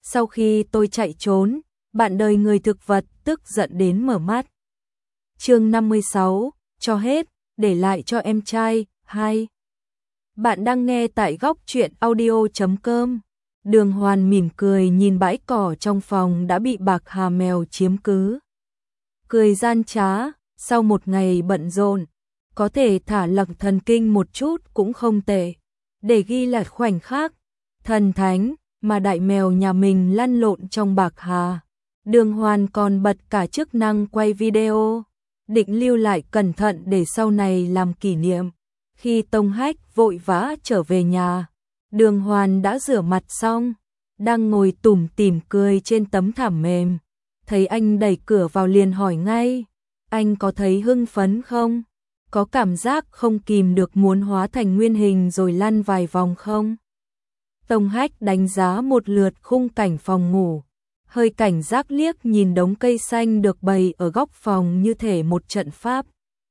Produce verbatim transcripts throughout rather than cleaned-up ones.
Sau khi tôi chạy trốn, bạn đời người thực vật tức giận đến mở mắt. Chương năm mươi sáu, cho hết, để lại cho em trai. Hai. Bạn đang nghe tại góc truyện audio chấm com. Đường Hoàn mỉm cười nhìn bãi cỏ trong phòng đã bị bạc hà mèo chiếm cứ. Cười gian trá, sau một ngày bận rộn, có thể thả lỏng thần kinh một chút cũng không tệ. Để ghi lại khoảnh khắc thần thánh mà đại mèo nhà mình lăn lộn trong bạc hà. Đường Hoàn còn bật cả chức năng quay video, định lưu lại cẩn thận để sau này làm kỷ niệm. Khi Tông Hách vội vã trở về nhà, Đường Hoàn đã rửa mặt xong, đang ngồi tủm tỉm cười trên tấm thảm mềm. Thấy anh đẩy cửa vào liền hỏi ngay, anh có thấy hưng phấn không? Có cảm giác không kìm được muốn hóa thành nguyên hình rồi lăn vài vòng không? Tông Hách đánh giá một lượt khung cảnh phòng ngủ, hơi cảnh giác liếc nhìn đống cây xanh được bày ở góc phòng như thể một trận pháp.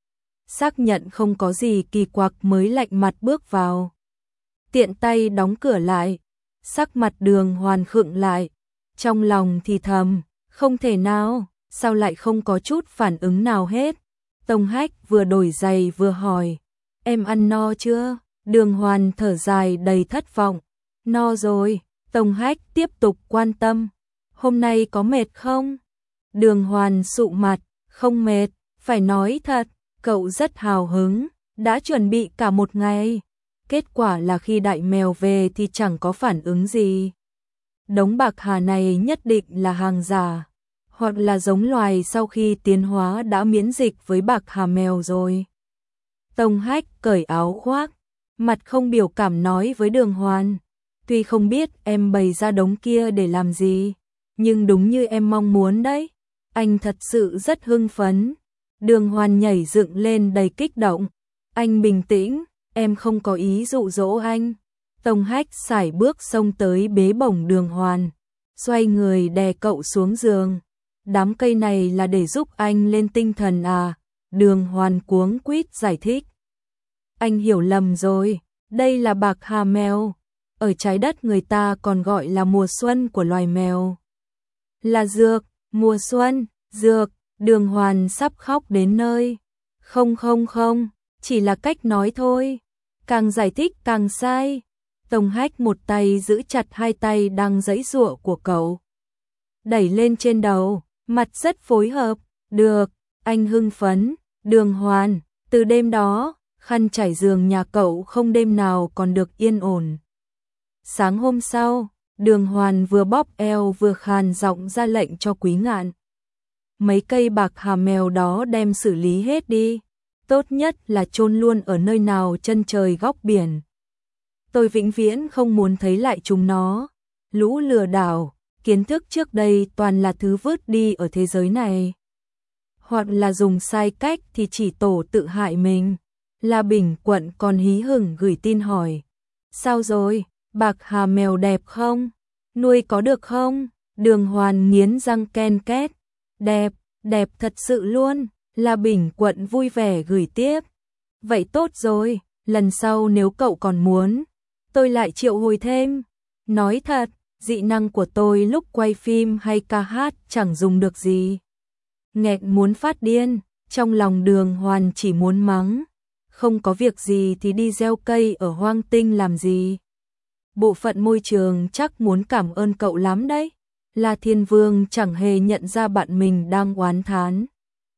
Xác nhận không có gì kỳ quặc mới lạnh mặt bước vào. Tiện tay đóng cửa lại, sắc mặt Đường Hoàn khựng lại, trong lòng thì thầm, không thể nào, sao lại không có chút phản ứng nào hết. Tông Hách vừa đổi giày vừa hỏi, em ăn no chưa? Đường Hoàn thở dài đầy thất vọng, no rồi. Tông Hách tiếp tục quan tâm, hôm nay có mệt không? Đường Hoàn sụ mặt, không mệt, phải nói thật, cậu rất hào hứng, đã chuẩn bị cả một ngày. Kết quả là khi đại mèo về thì chẳng có phản ứng gì. Đống bạc hà này nhất định là hàng giả, hoặc là giống loài sau khi tiến hóa đã miễn dịch với bạc hà mèo rồi. Tông Hách cởi áo khoác, mặt không biểu cảm nói với Đường Hoàn, tuy không biết em bày ra đống kia để làm gì, nhưng đúng như em mong muốn đấy, anh thật sự rất hưng phấn. Đường Hoàn nhảy dựng lên đầy kích động, anh bình tĩnh, em không có ý dụ dỗ anh. Tông Hách sải bước xông tới bế bổng Đường Hoàn, xoay người đè cậu xuống giường. Đám cây này là để giúp anh lên tinh thần à? Đường Hoàn cuống quýt giải thích. Anh hiểu lầm rồi, đây là bạc hà mèo, ở trái đất người ta còn gọi là mùa xuân của loài mèo. Là dược, mùa xuân, dược. Đường Hoàn sắp khóc đến nơi. Không không không, chỉ là cách nói thôi. Càng giải thích càng sai. Tông Hách một tay giữ chặt hai tay đang giãy giụa của cậu, đẩy lên trên đầu, mặt rất phối hợp. Được, anh hưng phấn. Đường Hoàn, từ đêm đó, khăn trải giường nhà cậu không đêm nào còn được yên ổn. Sáng hôm sau, Đường Hoàn vừa bóp eo vừa khàn giọng ra lệnh cho Quý Ngạn. Mấy cây bạc hà mèo đó đem xử lý hết đi, tốt nhất là chôn luôn ở nơi nào chân trời góc biển. Tôi vĩnh viễn không muốn thấy lại chúng nó. Lũ lừa đảo, kiến thức trước đây toàn là thứ vứt đi ở thế giới này. Hoặc là dùng sai cách thì chỉ tổ tự hại mình. La Bình Quận còn hí hửng gửi tin hỏi, sao rồi, bạc hà mèo đẹp không? Nuôi có được không? Đường Hoàn nghiến răng ken két. Đẹp, đẹp thật sự luôn. La Bình Quận vui vẻ gửi tiếp. Vậy tốt rồi, lần sau nếu cậu còn muốn, tôi lại triệu hồi thêm. Nói thật, dị năng của tôi lúc quay phim hay ca hát chẳng dùng được gì. Nghẹn muốn phát điên, trong lòng Đường Hoàn chỉ muốn mắng. Không có việc gì thì đi gieo cây ở hoang tinh làm gì. Bộ phận môi trường chắc muốn cảm ơn cậu lắm đấy. La Thiên Vương chẳng hề nhận ra bạn mình đang oán thán,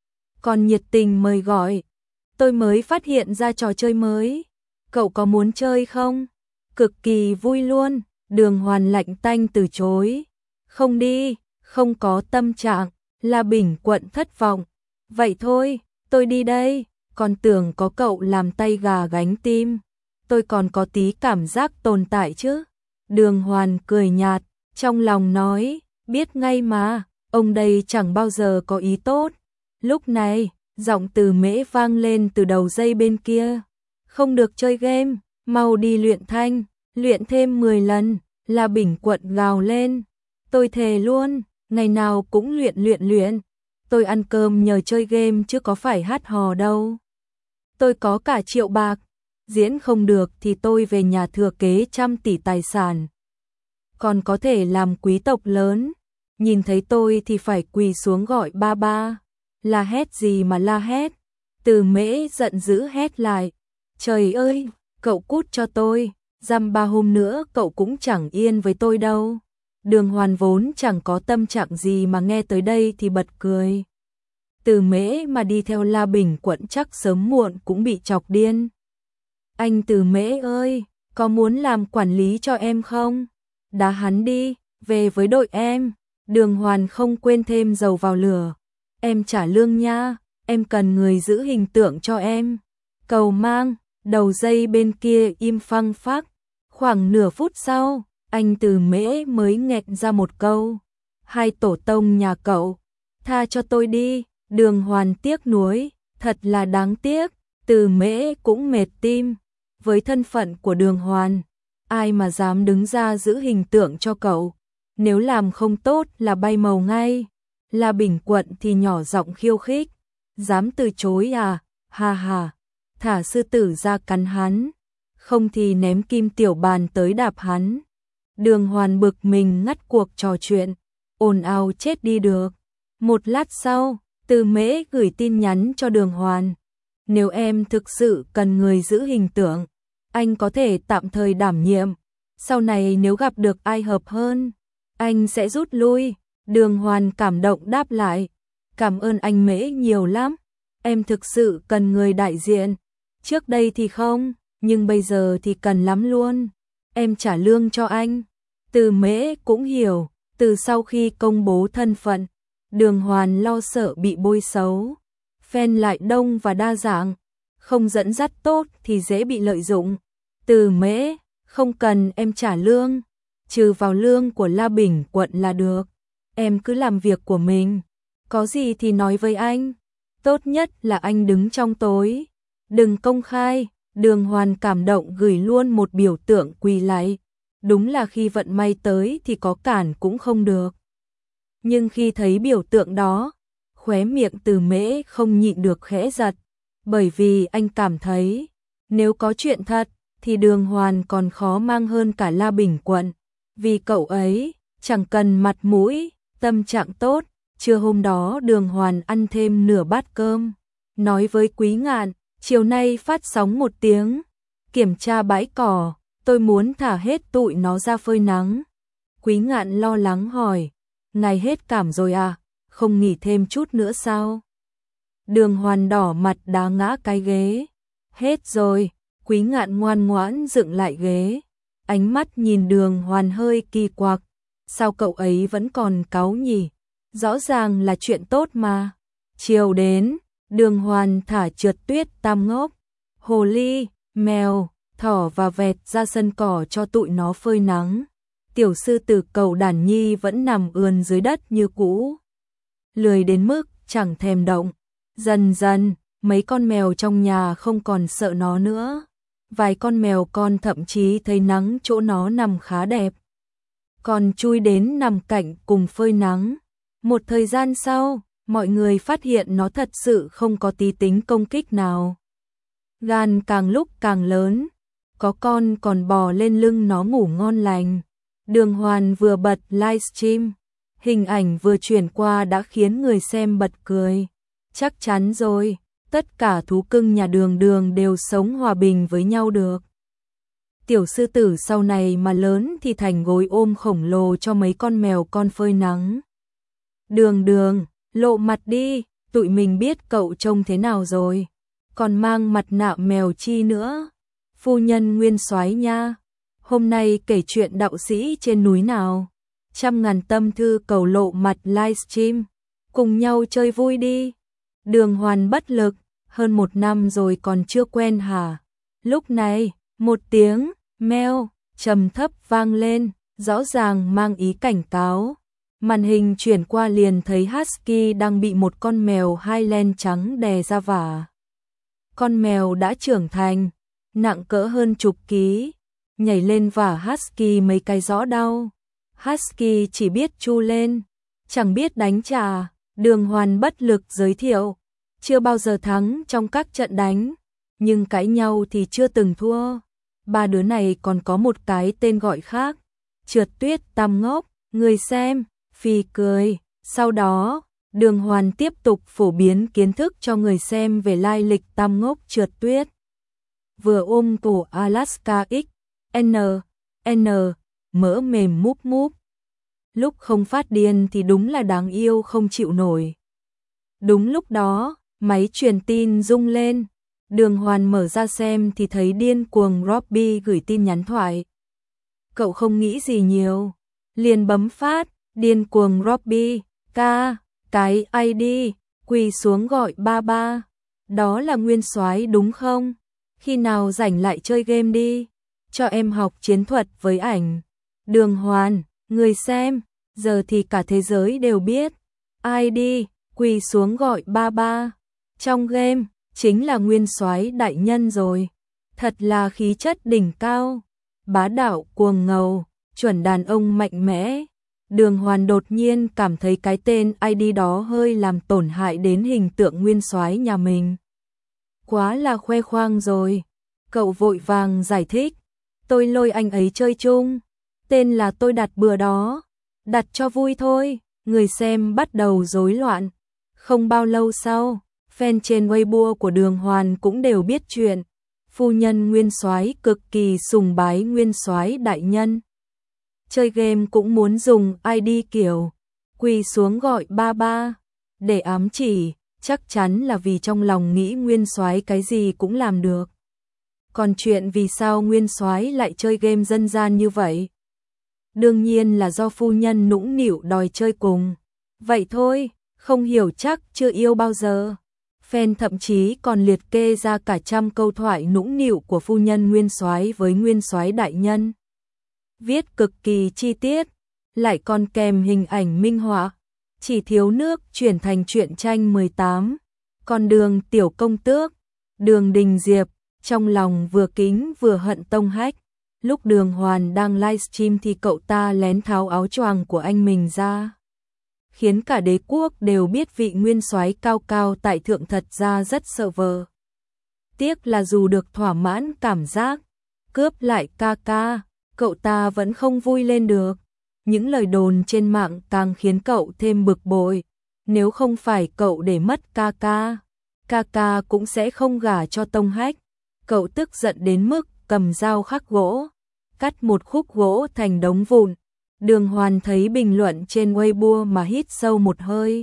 còn nhiệt tình mời gọi. Tôi mới phát hiện ra trò chơi mới, cậu có muốn chơi không? Cực kỳ vui luôn. Đường Hoàn lạnh tanh từ chối. Không đi, không có tâm trạng. La Bình Quận thất vọng. Vậy thôi, tôi đi đây. Còn tưởng có cậu làm tay gà gánh tim, tôi còn có tí cảm giác tồn tại chứ. Đường Hoàn cười nhạt, trong lòng nói, biết ngay mà, ông đây chẳng bao giờ có ý tốt. Lúc này, giọng từ Mễ vang lên từ đầu dây bên kia. Không được chơi game, mau đi luyện thanh, luyện thêm mười lần. La Bình Quận gào lên. Tôi thề luôn, ngày nào cũng luyện luyện luyện. Tôi ăn cơm nhờ chơi game chứ có phải hát hò đâu. Tôi có cả triệu bạc, diễn không được thì tôi về nhà thừa kế trăm tỷ tài sản. còn có thể làm quý tộc lớn, nhìn thấy tôi thì phải quỳ xuống gọi ba ba. La hét gì mà la hét? Từ Mễ giận dữ hét lại. Trời ơi, cậu cút cho tôi, dăm ba hôm nữa cậu cũng chẳng yên với tôi đâu. Đường Hoàn vốn chẳng có tâm trạng gì mà nghe tới đây thì bật cười. Từ Mễ mà đi theo La Bình Quận chắc sớm muộn cũng bị chọc điên. Anh Từ Mễ ơi, có muốn làm quản lý cho em không? Đá hắn đi, về với đội em. Đường Hoàn không quên thêm dầu vào lửa. Em trả lương nha, em cần người giữ hình tượng cho em. Cầu mang, đầu dây bên kia im phăng phắc. Khoảng nửa phút sau, anh Từ Mễ mới nghẹn ra một câu. Hai tổ tông nhà cậu, tha cho tôi đi. Đường Hoàn tiếc nuối, thật là đáng tiếc. Từ Mễ cũng mệt tim. Với thân phận của Đường Hoàn, ai mà dám đứng ra giữ hình tượng cho cậu? Nếu làm không tốt là bay màu ngay. La Bình Quận thì nhỏ giọng khiêu khích. Dám từ chối à? Ha ha, thả sư tử ra cắn hắn, không thì ném kim tiểu bàn tới đạp hắn. Đường Hoàn bực mình ngắt cuộc trò chuyện, ồn ào chết đi được. Một lát sau, Từ Mễ gửi tin nhắn cho Đường Hoàn. Nếu em thực sự cần người giữ hình tượng, anh có thể tạm thời đảm nhiệm. Sau này nếu gặp được ai hợp hơn, anh sẽ rút lui. Đường Hoàn cảm động đáp lại. Cảm ơn anh Mễ nhiều lắm. Em thực sự cần người đại diện. Trước đây thì không, nhưng bây giờ thì cần lắm luôn. Em trả lương cho anh. Từ Mễ cũng hiểu, từ sau khi công bố thân phận, Đường Hoàn lo sợ bị bôi xấu. Fan lại đông và đa dạng, không dẫn dắt tốt thì dễ bị lợi dụng. Từ Mễ, không cần em trả lương, trừ vào lương của La Bình Quận là được. Em cứ làm việc của mình, có gì thì nói với anh. Tốt nhất là anh đứng trong tối, đừng công khai. Đường Hoàn cảm động gửi luôn một biểu tượng quỳ lạy. Đúng là khi vận may tới thì có cản cũng không được. Nhưng khi thấy biểu tượng đó, khóe miệng Từ Mễ không nhịn được khẽ giật, bởi vì anh cảm thấy, nếu có chuyện thật, thì Đường Hoàn còn khó mang hơn cả La Bình Quận. Vì cậu ấy, chẳng cần mặt mũi, tâm trạng tốt. Trưa hôm đó Đường Hoàn ăn thêm nửa bát cơm, nói với Quý Ngạn, chiều nay phát sóng một tiếng, kiểm tra bãi cỏ, tôi muốn thả hết tụi nó ra phơi nắng. Quý Ngạn lo lắng hỏi, ngài hết cảm rồi à, không nghỉ thêm chút nữa sao? Đường Hoàn đỏ mặt đá ngã cái ghế. Hết rồi. Quý Ngạn ngoan ngoãn dựng lại ghế, ánh mắt nhìn Đường Hoàn hơi kỳ quặc. Sao cậu ấy vẫn còn cáu nhỉ? Rõ ràng là chuyện tốt mà. Chiều đến, Đường Hoàn thả trượt tuyết tam ngốc, hồ ly, mèo, thỏ và vẹt ra sân cỏ cho tụi nó phơi nắng. Tiểu sư tử Cầu Đản Nhi vẫn nằm ườn dưới đất như cũ, lười đến mức chẳng thèm động. Dần dần, mấy con mèo trong nhà không còn sợ nó nữa. Vài con mèo con thậm chí thấy nắng chỗ nó nằm khá đẹp, còn chui đến nằm cạnh cùng phơi nắng. Một thời gian sau, mọi người phát hiện nó thật sự không có tí tính công kích nào. Gan càng lúc càng lớn, có con còn bò lên lưng nó ngủ ngon lành. Đường Hoàn vừa bật livestream, hình ảnh vừa chuyển qua đã khiến người xem bật cười. Chắc chắn rồi, tất cả thú cưng nhà Đường Đường đều sống hòa bình với nhau được. Tiểu sư tử sau này mà lớn thì thành gối ôm khổng lồ cho mấy con mèo con phơi nắng. Đường Đường, lộ mặt đi, tụi mình biết cậu trông thế nào rồi. Còn mang mặt nạ mèo chi nữa. Phu nhân Nguyên Soái nha. Hôm nay kể chuyện đạo sĩ trên núi nào. Trăm ngàn tâm thư cầu lộ mặt livestream. Cùng nhau chơi vui đi. Đường Hoàn bất lực, hơn một năm rồi còn chưa quen hả? Lúc này, một tiếng meo trầm thấp vang lên, rõ ràng mang ý cảnh cáo. Màn hình chuyển qua liền thấy Husky đang bị một con mèo Highland trắng đè ra vả. Con mèo đã trưởng thành, nặng cỡ hơn chục ký, nhảy lên vả Husky mấy cái rõ đau. Husky chỉ biết chu lên, chẳng biết đánh trả. Đường Hoàn bất lực giới thiệu, chưa bao giờ thắng trong các trận đánh, nhưng cãi nhau thì chưa từng thua. Ba đứa này còn có một cái tên gọi khác, trượt tuyết tam ngốc, người xem, phì cười. Sau đó, Đường Hoàn tiếp tục phổ biến kiến thức cho người xem về lai lịch tam ngốc trượt tuyết. Vừa ôm cổ Alaska X, N, N, mỡ mềm múp múp. Lúc không phát điên thì đúng là đáng yêu không chịu nổi. Đúng lúc đó, máy truyền tin rung lên. Đường Hoàn mở ra xem thì thấy điên cuồng Robbie gửi tin nhắn thoại. Cậu không nghĩ gì nhiều, liền bấm phát, điên cuồng Robbie, ca, cái i đê, quỳ xuống gọi ba ba. Đó là Nguyên Soái đúng không? Khi nào rảnh lại chơi game đi, cho em học chiến thuật với ảnh. Đường Hoàn, người xem, giờ thì cả thế giới đều biết. i đê, quỳ xuống gọi ba ba. Trong game, chính là Nguyên Soái đại nhân rồi. Thật là khí chất đỉnh cao, bá đạo cuồng ngầu, chuẩn đàn ông mạnh mẽ. Đường Hoàn đột nhiên cảm thấy cái tên i đê đó hơi làm tổn hại đến hình tượng Nguyên Soái nhà mình. Quá là khoe khoang rồi. Cậu vội vàng giải thích, tôi lôi anh ấy chơi chung, tên là tôi đặt bừa đó, đặt cho vui thôi. Người xem bắt đầu rối loạn. Không bao lâu sau, fan trên Weibo của Đường Hoàn cũng đều biết chuyện. Phu nhân Nguyên Soái cực kỳ sùng bái Nguyên Soái đại nhân. Chơi game cũng muốn dùng i đê kiểu quỳ xuống gọi ba ba để ám chỉ, chắc chắn là vì trong lòng nghĩ Nguyên Soái cái gì cũng làm được. Còn chuyện vì sao Nguyên Soái lại chơi game dân gian như vậy? Đương nhiên là do phu nhân nũng nịu đòi chơi cùng. Vậy thôi, không hiểu chắc chưa yêu bao giờ. Fan thậm chí còn liệt kê ra cả trăm câu thoại nũng nịu của phu nhân Nguyên Soái với Nguyên Soái đại nhân. Viết cực kỳ chi tiết, lại còn kèm hình ảnh minh họa, chỉ thiếu nước chuyển thành truyện tranh mười tám. Còn Đường tiểu công tước, Đường Đình Diệp, trong lòng vừa kính vừa hận Tông Hách. Lúc Đường Hoàn đang livestream thì cậu ta lén tháo áo choàng của anh mình ra, khiến cả đế quốc đều biết vị Nguyên Soái cao cao tại thượng thật ra rất sợ vợ. Tiếc là dù được thỏa mãn cảm giác cướp lại ca ca, cậu ta vẫn không vui lên được. Những lời đồn trên mạng càng khiến cậu thêm bực bội. Nếu không phải cậu để mất ca ca, ca ca cũng sẽ không gả cho Tông Hách. Cậu tức giận đến mức cầm dao khắc gỗ, cắt một khúc gỗ thành đống vụn. Đường Hoàn thấy bình luận trên Weibo mà hít sâu một hơi.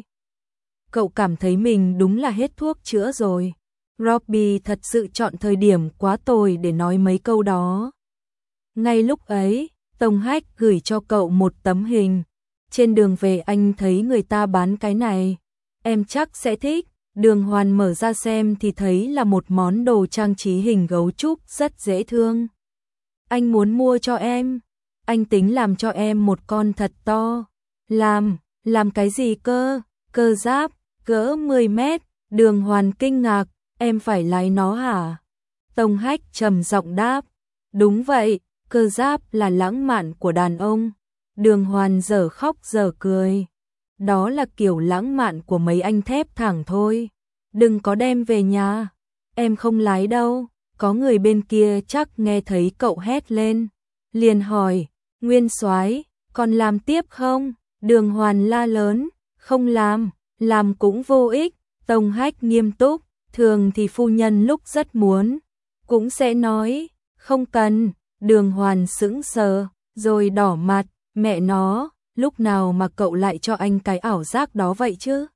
Cậu cảm thấy mình đúng là hết thuốc chữa rồi. Robbie thật sự chọn thời điểm quá tồi để nói mấy câu đó. Ngay lúc ấy, Tông Hách gửi cho cậu một tấm hình. Trên đường về anh thấy người ta bán cái này, em chắc sẽ thích. Đường Hoàn mở ra xem thì thấy là một món đồ trang trí hình gấu trúc rất dễ thương. Anh muốn mua cho em. Anh tính làm cho em một con thật to. Làm, làm cái gì cơ? Cơ giáp, cỡ mười mét. Đường Hoàn kinh ngạc, em phải lái nó hả? Tông Hách trầm giọng đáp, đúng vậy, cơ giáp là lãng mạn của đàn ông. Đường Hoàn dở khóc dở cười. Đó là kiểu lãng mạn của mấy anh thép thẳng thôi. Đừng có đem về nhà. Em không lái đâu. Có người bên kia chắc nghe thấy cậu hét lên, liền hỏi, Nguyên Soái, còn làm tiếp không? Đường Hoàn la lớn, không làm, làm cũng vô ích. Tông Hách nghiêm túc, thường thì phu nhân lúc rất muốn, cũng sẽ nói, không cần. Đường Hoàn sững sờ, rồi đỏ mặt, mẹ nó, lúc nào mà cậu lại cho anh cái ảo giác đó vậy chứ?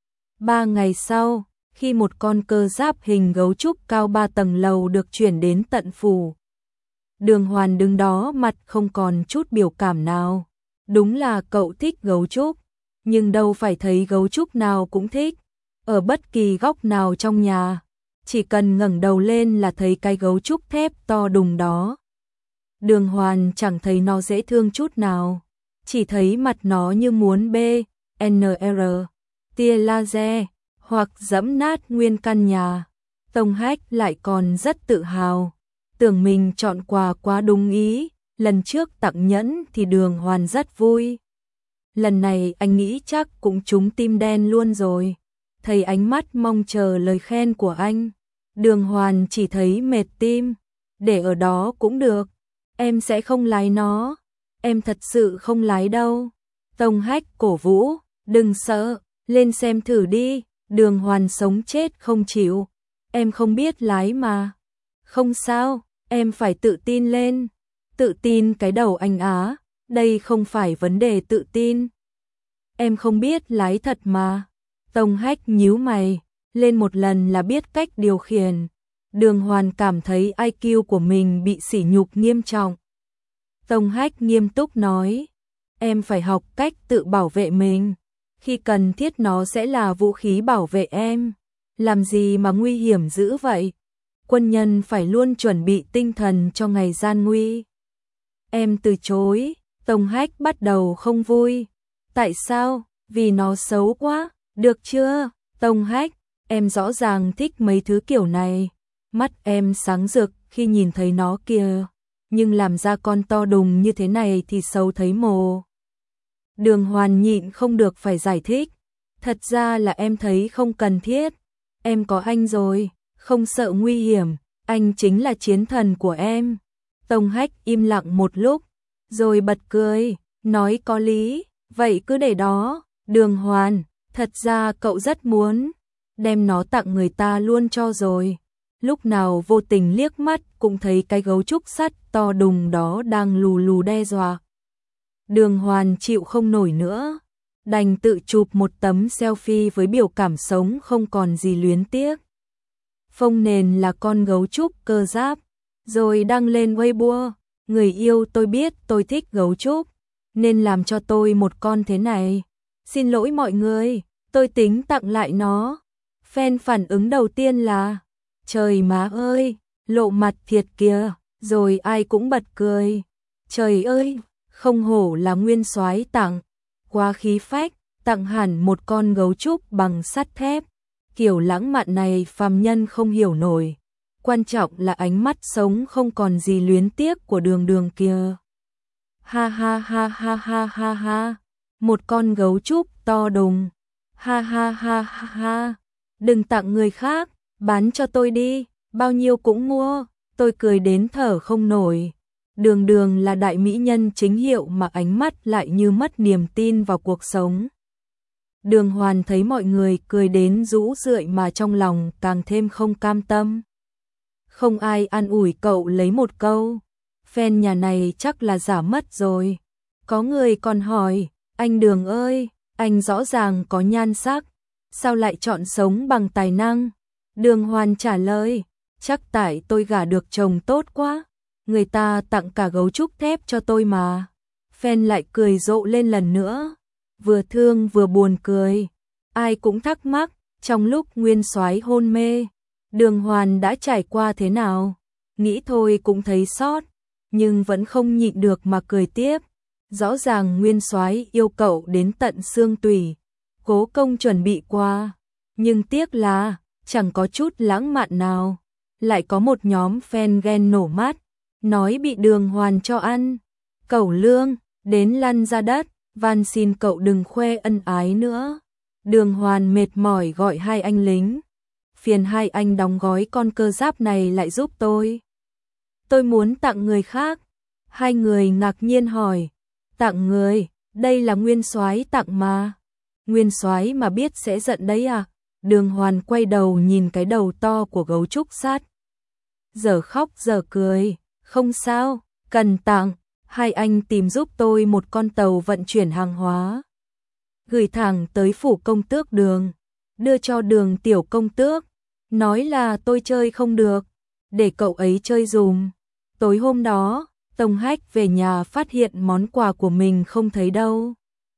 Ba ngày sau, khi một con cơ giáp hình gấu trúc cao ba tầng lầu được chuyển đến tận phủ, Đường Hoàn đứng đó mặt không còn chút biểu cảm nào. Đúng là cậu thích gấu trúc, nhưng đâu phải thấy gấu trúc nào cũng thích. Ở bất kỳ góc nào trong nhà, chỉ cần ngẩng đầu lên là thấy cái gấu trúc thép to đùng đó. Đường Hoàn chẳng thấy nó dễ thương chút nào, chỉ thấy mặt nó như muốn bê, en rờ, tia laser, hoặc dẫm nát nguyên căn nhà. Tông Hách lại còn rất tự hào, tưởng mình chọn quà quá đúng ý. Lần trước tặng nhẫn thì Đường Hoàn rất vui. Lần này anh nghĩ chắc cũng trúng tim đen luôn rồi. Thấy ánh mắt mong chờ lời khen của anh, Đường Hoàn chỉ thấy mệt tim. Để ở đó cũng được, em sẽ không lái nó. em thật sự không lái đâu. Tông Hách cổ vũ, đừng sợ, lên xem thử đi. Đường Hoàn sống chết không chịu, em không biết lái mà. Không sao, em phải tự tin lên. Tự tin cái đầu anh Á, đây không phải vấn đề tự tin. Em không biết lái thật mà. Tông Hách nhíu mày, lên một lần là biết cách điều khiển. Đường Hoàn cảm thấy i kiu của mình bị sỉ nhục nghiêm trọng. Tông Hách nghiêm túc nói, em phải học cách tự bảo vệ mình. Khi cần thiết nó sẽ là vũ khí bảo vệ em. Làm gì mà nguy hiểm dữ vậy? Quân nhân phải luôn chuẩn bị tinh thần cho ngày gian nguy. Em từ chối. Tông Hách bắt đầu không vui. Tại sao? Vì nó xấu quá. Được chưa? Tông Hách, em rõ ràng thích mấy thứ kiểu này. Mắt em sáng rực khi nhìn thấy nó kìa. Nhưng làm ra con to đùng như thế này thì xấu thấy mồ. Đường Hoàn nhịn không được phải giải thích. Thật ra là em thấy không cần thiết. Em có anh rồi, không sợ nguy hiểm. Anh chính là chiến thần của em. Tông Hách im lặng một lúc, rồi bật cười, nói có lý. Vậy cứ để đó. Đường Hoàn, thật ra cậu rất muốn đem nó tặng người ta luôn cho rồi. Lúc nào vô tình liếc mắt cũng thấy cái gấu trúc sắt to đùng đó đang lù lù đe dọa. Đường Hoàn chịu không nổi nữa, đành tự chụp một tấm selfie với biểu cảm sống không còn gì luyến tiếc. Phông nền là con gấu trúc cơ giáp, rồi đăng lên Weibo. Người yêu tôi biết tôi thích gấu trúc, nên làm cho tôi một con thế này. Xin lỗi mọi người, tôi tính tặng lại nó. Fan phản ứng đầu tiên là, trời má ơi, lộ mặt thiệt kìa, rồi ai cũng bật cười. Trời ơi, không hổ là nguyên soái tặng, quá khí phách, tặng hẳn một con gấu trúc bằng sắt thép. Kiểu lãng mạn này phàm nhân không hiểu nổi. Quan trọng là ánh mắt sống không còn gì luyến tiếc của Đường Đường kia. Ha ha ha ha ha ha ha. Một con gấu trúc to đùng. Ha ha ha ha ha. Đừng tặng người khác, bán cho tôi đi, bao nhiêu cũng mua. Tôi cười đến thở không nổi. Đường Đường là đại mỹ nhân chính hiệu mà ánh mắt lại như mất niềm tin vào cuộc sống. Đường Hoàn thấy mọi người cười đến rũ rượi mà trong lòng càng thêm không cam tâm. Không ai an ủi cậu lấy một câu. Fan nhà này chắc là giả mất rồi. Có người còn hỏi, anh Đường ơi, anh rõ ràng có nhan sắc, sao lại chọn sống bằng tài năng? Đường Hoàn trả lời, chắc tại tôi gả được chồng tốt quá. Người ta tặng cả gấu trúc thép cho tôi mà. Fan lại cười rộ lên lần nữa, vừa thương vừa buồn cười. Ai cũng thắc mắc, trong lúc nguyên soái hôn mê, Đường Hoàn đã trải qua thế nào? Nghĩ thôi cũng thấy xót, nhưng vẫn không nhịn được mà cười tiếp. Rõ ràng nguyên soái yêu cậu đến tận xương tủy, cố công chuẩn bị qua, nhưng tiếc là chẳng có chút lãng mạn nào. Lại có một nhóm fan ghen nổ mắt, nói bị Đường Hoàn cho ăn cẩu lương, đến lăn ra đất, van xin cậu đừng khoe ân ái nữa. Đường Hoàn mệt mỏi gọi hai anh lính, phiền hai anh đóng gói con cơ giáp này lại giúp tôi. Tôi muốn tặng người khác. Hai người ngạc nhiên hỏi, tặng người? Đây là nguyên soái tặng mà. Nguyên soái mà biết sẽ giận đấy à? Đường Hoàn quay đầu nhìn cái đầu to của gấu trúc sắt, giờ khóc giờ cười. Không sao, cần tặng. Hai anh tìm giúp tôi một con tàu vận chuyển hàng hóa, gửi thẳng tới phủ công tước Đường, đưa cho Đường tiểu công tước, nói là tôi chơi không được, để cậu ấy chơi dùm. Tối hôm đó, Tông Hách về nhà phát hiện món quà của mình không thấy đâu.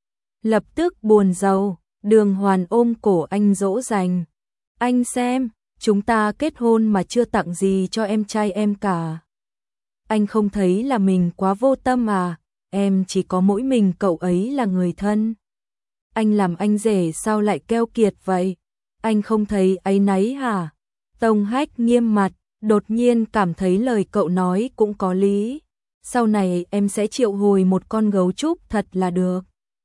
Lập tức buồn rầu, Đường Hoàn ôm cổ anh dỗ dành. Anh xem, chúng ta kết hôn mà chưa tặng gì cho em trai em cả. Anh không thấy là mình quá vô tâm à? Em chỉ có mỗi mình cậu ấy là người thân. Anh làm anh rể sao lại keo kiệt vậy? Anh không thấy áy náy hả? Tông Hách nghiêm mặt, đột nhiên cảm thấy lời cậu nói cũng có lý. Sau này em sẽ triệu hồi một con gấu trúc thật là được.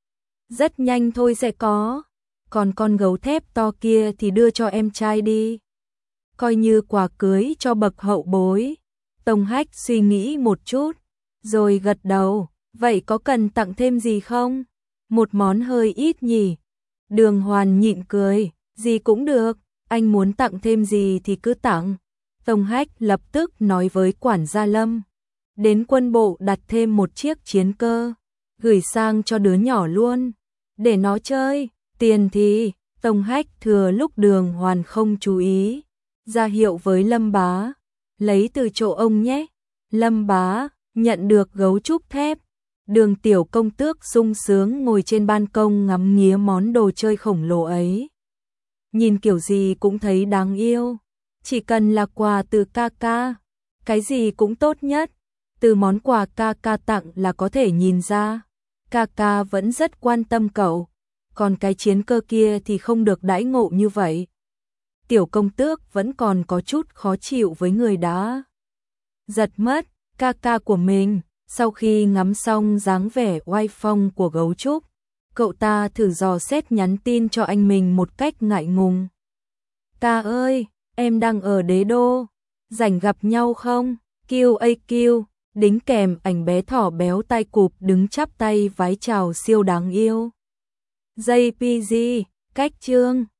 Rất nhanh thôi sẽ có. Còn con gấu thép to kia thì đưa cho em trai đi, coi như quà cưới cho bậc hậu bối. Tông Hách suy nghĩ một chút, rồi gật đầu, Vậy có cần tặng thêm gì không? Một món hơi ít nhỉ? Đường Hoàn nhịn cười, gì cũng được, anh muốn tặng thêm gì thì cứ tặng. Tông Hách lập tức nói với quản gia Lâm, đến quân bộ đặt thêm một chiếc chiến cơ, gửi sang cho đứa nhỏ luôn, để nó chơi. Tiền thì, Tông Hách thừa lúc Đường Hoàn không chú ý, ra hiệu với Lâm Bá, lấy từ chỗ ông nhé. Lâm Bá nhận được gấu trúc thép. Đường Tiểu Công Tước sung sướng ngồi trên ban công ngắm nghía món đồ chơi khổng lồ ấy. Nhìn kiểu gì cũng thấy đáng yêu. Chỉ cần là quà từ ca ca, cái gì cũng tốt nhất. Từ món quà ca ca tặng là có thể nhìn ra, ca ca vẫn rất quan tâm cậu. Còn cái chiến cơ kia thì không được đãi ngộ như vậy. Tiểu Công Tước vẫn còn có chút khó chịu với người đã giật mất ca ca của mình. Sau khi ngắm xong dáng vẻ oai phong của gấu trúc, cậu ta thử dò xét nhắn tin cho anh mình một cách ngại ngùng. Ca ơi, em đang ở Đế Đô, rảnh gặp nhau không? quy a quy, đính kèm ảnh bé thỏ béo tai cụp đứng chắp tay vái chào siêu đáng yêu. gi pê giê, cách chương